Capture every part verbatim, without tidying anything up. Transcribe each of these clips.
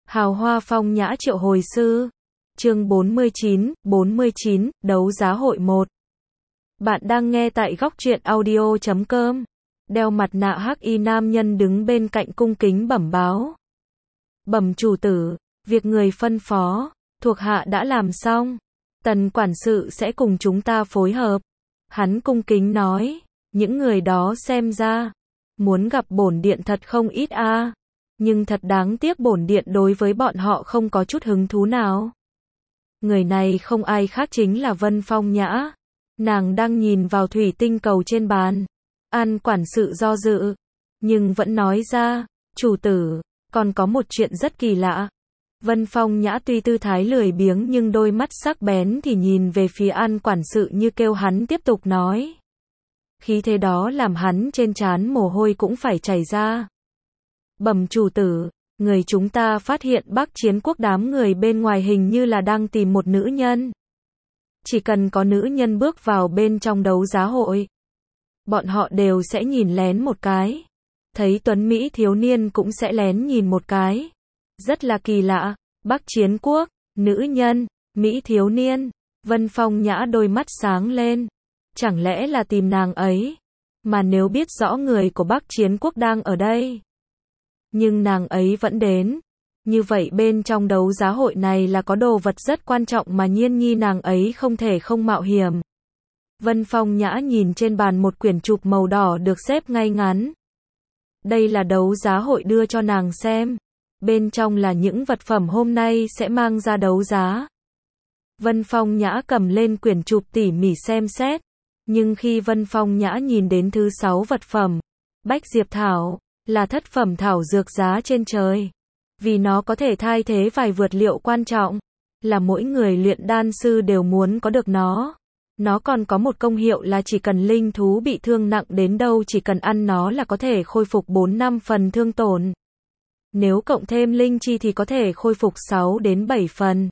Hào hoa phong nhã triệu hồi sư. Chương bốn mươi chín, bốn mươi chín, đấu giá hội một. Bạn đang nghe tại góc truyện audio chấm com. Đeo mặt nạ hắc y nam nhân đứng bên cạnh cung kính bẩm báo. Bẩm chủ tử, việc người phân phó, thuộc hạ đã làm xong. Tần quản sự sẽ cùng chúng ta phối hợp. Hắn cung kính nói, những người đó xem ra, muốn gặp bổn điện thật không ít a. À. Nhưng thật đáng tiếc bổn điện đối với bọn họ không có chút hứng thú nào. Người này không ai khác chính là Vân Phong Nhã. Nàng đang nhìn vào thủy tinh cầu trên bàn. An quản sự do dự, nhưng vẫn nói ra, chủ tử, còn có một chuyện rất kỳ lạ. Vân Phong Nhã tuy tư thái lười biếng nhưng đôi mắt sắc bén thì nhìn về phía An quản sự như kêu hắn tiếp tục nói. Khí thế đó làm hắn trên trán mồ hôi cũng phải chảy ra. Bẩm chủ tử, người chúng ta phát hiện Bắc Chiến Quốc đám người bên ngoài hình như là đang tìm một nữ nhân. Chỉ cần có nữ nhân bước vào bên trong đấu giá hội, bọn họ đều sẽ nhìn lén một cái. Thấy tuấn Mỹ thiếu niên cũng sẽ lén nhìn một cái. Rất là kỳ lạ, Bắc Chiến Quốc, nữ nhân, Mỹ thiếu niên. Vân Phong Nhã đôi mắt sáng lên. Chẳng lẽ là tìm nàng ấy? Mà nếu biết rõ người của Bắc Chiến Quốc đang ở đây, nhưng nàng ấy vẫn đến. Như vậy bên trong đấu giá hội này là có đồ vật rất quan trọng mà Nhiên Nhi nàng ấy không thể không mạo hiểm. Vân Phong Nhã nhìn trên bàn một quyển trục màu đỏ được xếp ngay ngắn. Đây là đấu giá hội đưa cho nàng xem. Bên trong là những vật phẩm hôm nay sẽ mang ra đấu giá. Vân Phong Nhã cầm lên quyển trục tỉ mỉ xem xét. Nhưng khi Vân Phong Nhã nhìn đến thứ sáu vật phẩm, Bách Diệp Thảo, là thất phẩm thảo dược giá trên trời. Vì nó có thể thay thế vài vật liệu quan trọng, là mỗi người luyện đan sư đều muốn có được nó. Nó còn có một công hiệu là chỉ cần linh thú bị thương nặng đến đâu chỉ cần ăn nó là có thể khôi phục bốn năm phần thương tổn. Nếu cộng thêm linh chi thì có thể khôi phục sáu đến bảy phần.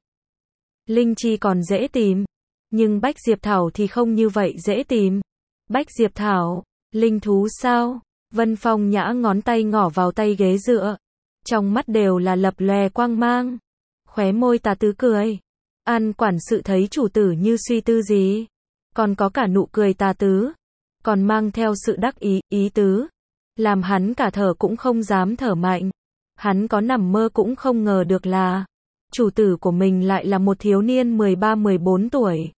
Linh chi còn dễ tìm, nhưng Bách Diệp Thảo thì không như vậy dễ tìm. Bách Diệp Thảo, linh thú sao? Vân Phong Nhã ngón tay ngỏ vào tay ghế dựa. Trong mắt đều là lập lòe quang mang. Khóe môi tà tứ cười. An quản sự thấy chủ tử như suy tư gì. Còn có cả nụ cười tà tứ. Còn mang theo sự đắc ý, ý tứ. Làm hắn cả thở cũng không dám thở mạnh. Hắn có nằm mơ cũng không ngờ được là chủ tử của mình lại là một thiếu niên mười ba mười bốn tuổi.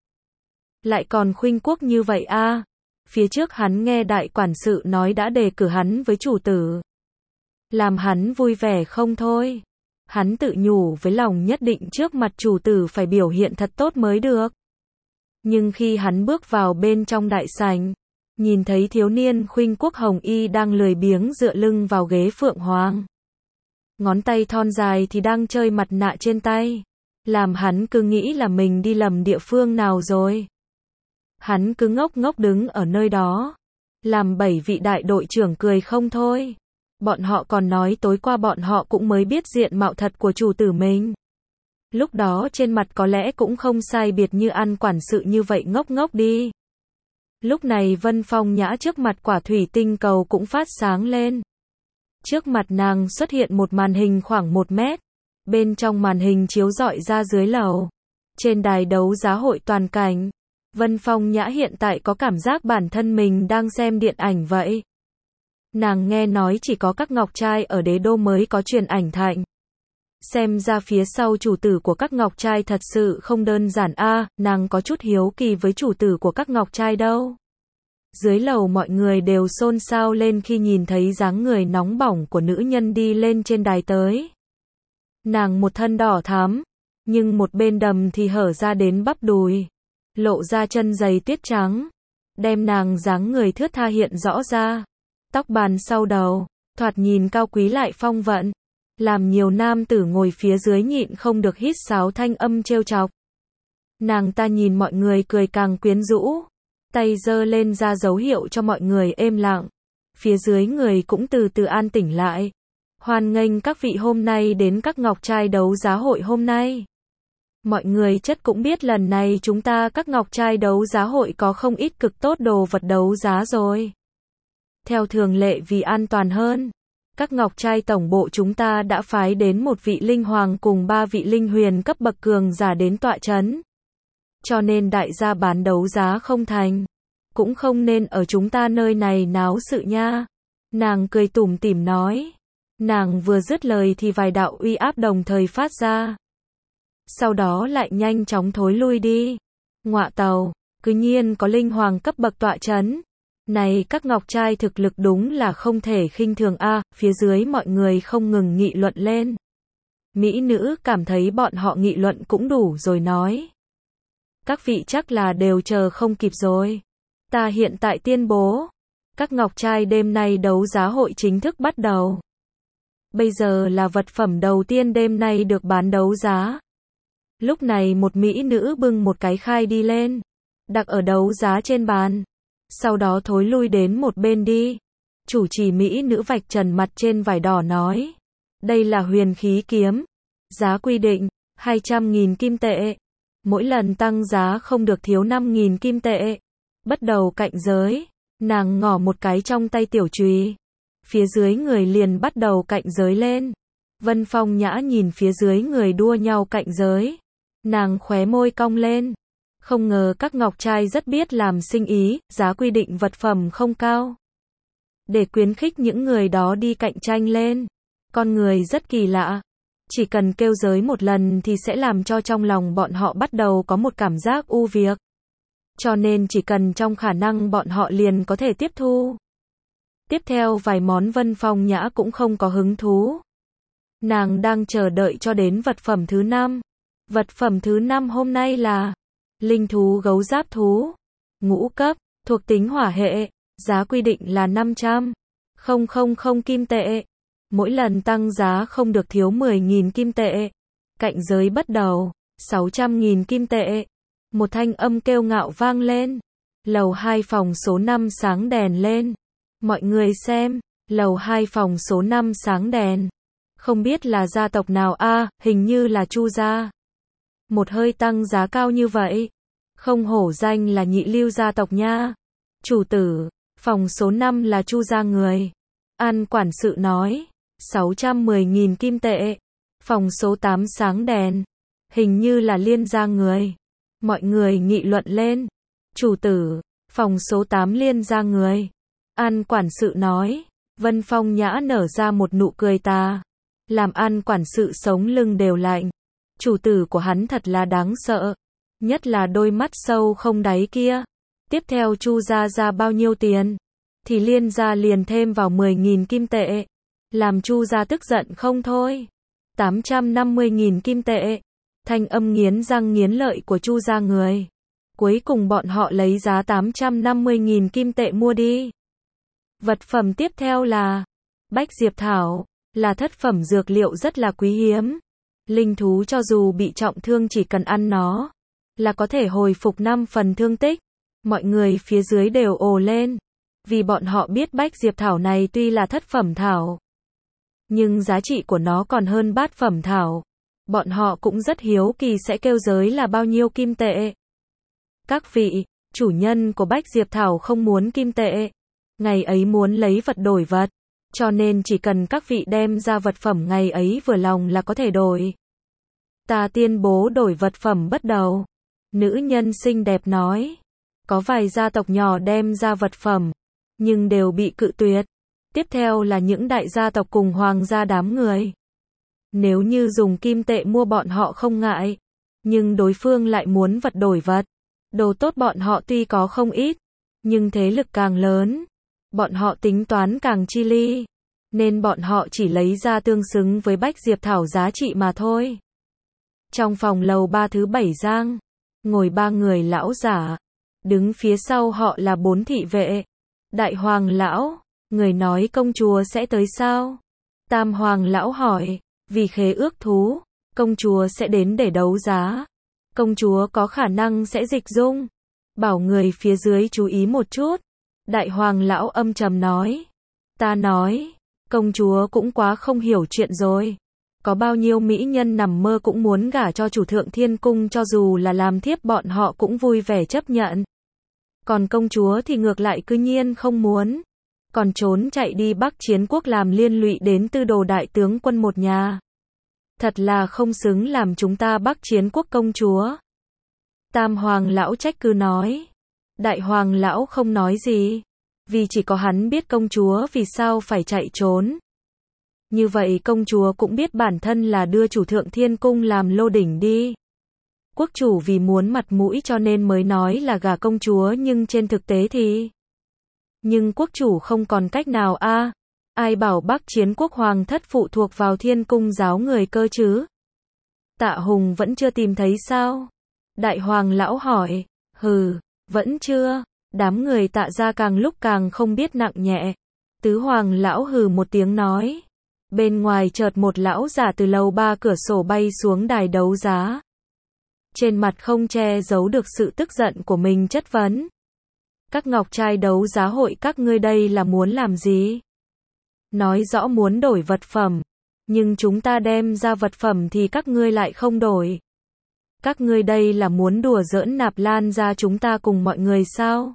Lại còn khuynh quốc như vậy a. À. Phía trước hắn nghe đại quản sự nói đã đề cử hắn với chủ tử. Làm hắn vui vẻ không thôi. Hắn tự nhủ với lòng nhất định trước mặt chủ tử phải biểu hiện thật tốt mới được. Nhưng khi hắn bước vào bên trong đại sảnh, nhìn thấy thiếu niên khuynh quốc hồng y đang lười biếng dựa lưng vào ghế phượng hoàng. Ngón tay thon dài thì đang chơi mặt nạ trên tay. Làm hắn cứ nghĩ là mình đi lầm địa phương nào rồi. Hắn cứ ngốc ngốc đứng ở nơi đó. Làm bảy vị đại đội trưởng cười không thôi. Bọn họ còn nói tối qua bọn họ cũng mới biết diện mạo thật của chủ tử mình. Lúc đó trên mặt có lẽ cũng không sai biệt như An quản sự như vậy ngốc ngốc đi. Lúc này Vân Phong Nhã trước mặt quả thủy tinh cầu cũng phát sáng lên. Trước mặt nàng xuất hiện một màn hình khoảng một mét. Bên trong màn hình chiếu rọi ra dưới lầu. Trên đài đấu giá hội toàn cảnh. Vân Phong Nhã hiện tại có cảm giác bản thân mình đang xem điện ảnh vậy. Nàng nghe nói chỉ có các ngọc trai ở đế đô mới có truyền ảnh thạnh. Xem ra phía sau chủ tử của các ngọc trai thật sự không đơn giản a. À, nàng có chút hiếu kỳ với chủ tử của các ngọc trai đâu. Dưới lầu mọi người đều xôn xao lên khi nhìn thấy dáng người nóng bỏng của nữ nhân đi lên trên đài tới. Nàng một thân đỏ thắm, nhưng một bên đầm thì hở ra đến bắp đùi, lộ ra chân giày tuyết trắng, đem nàng dáng người thướt tha hiện rõ ra. Tóc bàn sau đầu, thoạt nhìn cao quý lại phong vận, làm nhiều nam tử ngồi phía dưới nhịn không được hít sáo thanh âm trêu chọc. Nàng ta nhìn mọi người cười càng quyến rũ, tay giơ lên ra dấu hiệu cho mọi người êm lặng. Phía dưới người cũng từ từ an tĩnh lại. Hoan nghênh các vị hôm nay đến các ngọc trai đấu giá hội hôm nay. Mọi người chất cũng biết lần này chúng ta các ngọc trai đấu giá hội có không ít cực tốt đồ vật đấu giá rồi. Theo thường lệ vì an toàn hơn, Các ngọc trai tổng bộ chúng ta đã phái đến một vị linh hoàng cùng ba vị linh huyền cấp bậc cường giả đến tọa chấn. Cho nên đại gia bán đấu giá không thành. Cũng không nên ở chúng ta nơi này náo sự nha. Nàng cười tủm tỉm nói. Nàng vừa dứt lời thì vài đạo uy áp đồng thời phát ra. Sau đó lại nhanh chóng thối lui đi. Ngọa tàu, cứ nhiên có linh hoàng cấp bậc tọa chấn. Này các ngọc trai thực lực đúng là không thể khinh thường a. Phía dưới mọi người không ngừng nghị luận lên. Mỹ nữ cảm thấy bọn họ nghị luận cũng đủ rồi nói. Các vị chắc là đều chờ không kịp rồi. Ta hiện tại tuyên bố. Các ngọc trai đêm nay đấu giá hội chính thức bắt đầu. Bây giờ là vật phẩm đầu tiên đêm nay được bán đấu giá. Lúc này một mỹ nữ bưng một cái khai đi lên. Đặt ở đấu giá trên bàn. Sau đó thối lui đến một bên đi. Chủ trì mỹ nữ vạch trần mặt trên vải đỏ nói. Đây là huyền khí kiếm. Giá quy định, hai trăm nghìn kim tệ. Mỗi lần tăng giá không được thiếu năm nghìn kim tệ. Bắt đầu cạnh giới. Nàng ngỏ một cái trong tay tiểu chùy. Phía dưới người liền bắt đầu cạnh giới lên. Vân Phong Nhã nhìn phía dưới người đua nhau cạnh giới. Nàng khóe môi cong lên. Không ngờ các ngọc trai rất biết làm sinh ý, giá quy định vật phẩm không cao. Để khuyến khích những người đó đi cạnh tranh lên. Con người rất kỳ lạ. Chỉ cần kêu giới một lần thì sẽ làm cho trong lòng bọn họ bắt đầu có một cảm giác ưu việt. Cho nên chỉ cần trong khả năng bọn họ liền có thể tiếp thu. Tiếp theo vài món Vân Phong Nhã cũng không có hứng thú. Nàng đang chờ đợi cho đến vật phẩm thứ năm. Vật phẩm thứ năm hôm nay là linh thú gấu giáp thú. Ngũ cấp, thuộc tính hỏa hệ, giá quy định là năm trăm nghìn kim tệ. Mỗi lần tăng giá không được thiếu mười nghìn kim tệ. Cạnh giới bắt đầu, sáu trăm nghìn kim tệ. Một thanh âm kêu ngạo vang lên. Lầu hai phòng số năm sáng đèn lên. Mọi người xem, lầu hai phòng số năm sáng đèn. Không biết là gia tộc nào a, à, hình như là Chu gia. Một hơi tăng giá cao như vậy. Không hổ danh là nhị lưu gia tộc nha. Chủ tử, phòng số năm là Chu gia người. An quản sự nói, sáu trăm mười nghìn kim tệ. Phòng số tám sáng đèn. Hình như là Liên gia người. Mọi người nghị luận lên. Chủ tử, phòng số tám Liên gia người. An quản sự nói. Vân Phong Nhã nở ra một nụ cười tà. Làm An quản sự sống lưng đều lạnh. Chủ tử của hắn thật là đáng sợ. Nhất là đôi mắt sâu không đáy kia. Tiếp theo Chu gia ra bao nhiêu tiền? Thì Liên gia liền thêm vào mười nghìn kim tệ. Làm Chu gia tức giận không thôi. tám trăm năm mươi nghìn kim tệ. Thanh âm nghiến răng nghiến lợi của Chu gia người. Cuối cùng bọn họ lấy giá tám trăm năm mươi nghìn kim tệ mua đi. Vật phẩm tiếp theo là Bách Diệp Thảo, là thất phẩm dược liệu rất là quý hiếm. Linh thú cho dù bị trọng thương chỉ cần ăn nó là có thể hồi phục năm phần thương tích. Mọi người phía dưới đều ồ lên. Vì bọn họ biết Bách Diệp Thảo này tuy là thất phẩm thảo, nhưng giá trị của nó còn hơn bát phẩm thảo. Bọn họ cũng rất hiếu kỳ sẽ kêu giới là bao nhiêu kim tệ. Các vị, chủ nhân của Bách Diệp Thảo không muốn kim tệ. Ngày ấy muốn lấy vật đổi vật. Cho nên chỉ cần các vị đem ra vật phẩm ngày ấy vừa lòng là có thể đổi. Ta tuyên bố đổi vật phẩm bắt đầu. Nữ nhân xinh đẹp nói. Có vài gia tộc nhỏ đem ra vật phẩm, nhưng đều bị cự tuyệt. Tiếp theo là những đại gia tộc cùng hoàng gia đám người. Nếu như dùng kim tệ mua bọn họ không ngại, nhưng đối phương lại muốn vật đổi vật. Đồ tốt bọn họ tuy có không ít, nhưng thế lực càng lớn, bọn họ tính toán càng chi ly, nên bọn họ chỉ lấy ra tương xứng với Bách Diệp Thảo giá trị mà thôi. Trong phòng lầu ba thứ bảy giang, ngồi ba người lão giả, đứng phía sau họ là bốn thị vệ. Đại hoàng lão, người nói công chúa sẽ tới sao? Tam hoàng lão hỏi, vì khế ước thú, công chúa sẽ đến để đấu giá. Công chúa có khả năng sẽ dịch dung. Bảo người phía dưới chú ý một chút. Đại hoàng lão âm trầm nói. Ta nói, công chúa cũng quá không hiểu chuyện rồi. Có bao nhiêu mỹ nhân nằm mơ cũng muốn gả cho chủ thượng thiên cung, cho dù là làm thiếp bọn họ cũng vui vẻ chấp nhận. Còn công chúa thì ngược lại cư nhiên không muốn. còn trốn chạy đi Bắc Chiến Quốc làm liên lụy đến tư đồ đại tướng quân một nhà. Thật là không xứng làm chúng ta Bắc Chiến Quốc công chúa. Tam hoàng lão trách cứ nói. Đại hoàng lão không nói gì, vì chỉ có hắn biết công chúa vì sao phải chạy trốn. Như vậy công chúa cũng biết bản thân là đưa chủ thượng thiên cung làm lô đỉnh đi. Quốc chủ vì muốn mặt mũi cho nên mới nói là gả công chúa, nhưng trên thực tế thì... Nhưng quốc chủ không còn cách nào a. À, ai bảo Bắc Chiến Quốc hoàng thất phụ thuộc vào thiên cung giáo người cơ chứ? Tạ Hùng vẫn chưa tìm thấy sao? Đại hoàng lão hỏi. Hừ, vẫn chưa. Đám người Tạ gia càng lúc càng không biết nặng nhẹ. Tứ hoàng lão hừ một tiếng nói. Bên ngoài chợt một lão giả từ lầu ba cửa sổ bay xuống đài đấu giá. Trên mặt không che giấu được sự tức giận của mình chất vấn. Các ngọc trai đấu giá hội các ngươi đây là muốn làm gì? Nói rõ muốn đổi vật phẩm, nhưng chúng ta đem ra vật phẩm thì các ngươi lại không đổi. Các ngươi đây là muốn đùa giỡn Nạp Lan gia chúng ta cùng mọi người sao?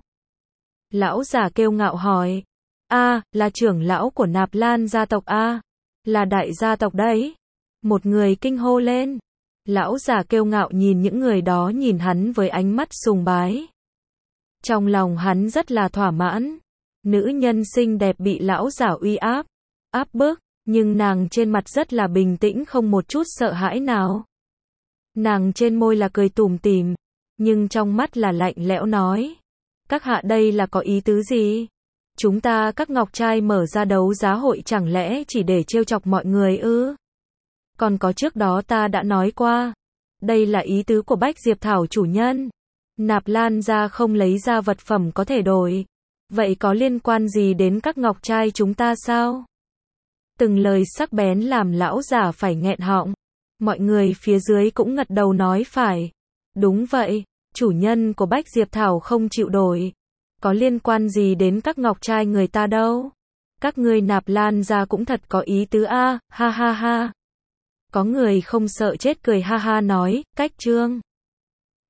Lão giả kiêu ngạo hỏi. A, là trưởng lão của Nạp Lan gia tộc a, là đại gia tộc đấy. Một người kinh hô lên. Lão giả kiêu ngạo nhìn những người đó nhìn hắn với ánh mắt sùng bái. Trong lòng hắn rất là thỏa mãn. Nữ nhân xinh đẹp bị lão giả uy áp, áp bức, nhưng nàng trên mặt rất là bình tĩnh, không một chút sợ hãi nào. Nàng trên môi là cười tủm tỉm, nhưng trong mắt là lạnh lẽo nói. Các hạ đây là có ý tứ gì? Chúng ta các ngọc trai mở ra đấu giá hội chẳng lẽ chỉ để trêu chọc mọi người ư? Còn có trước đó ta đã nói qua. Đây là ý tứ của Bách Diệp Thảo chủ nhân. Nạp Lan gia không lấy ra vật phẩm có thể đổi. Vậy có liên quan gì đến các ngọc trai chúng ta sao? Từng lời sắc bén làm lão giả phải nghẹn họng. Mọi người phía dưới cũng gật đầu nói phải. Đúng vậy, chủ nhân của Bách Diệp Thảo không chịu đổi. Có liên quan gì đến các ngọc trai người ta đâu? Các ngươi Nạp Lan gia cũng thật có ý tứ a, ha ha ha. Có người không sợ chết cười ha ha nói, cách trương.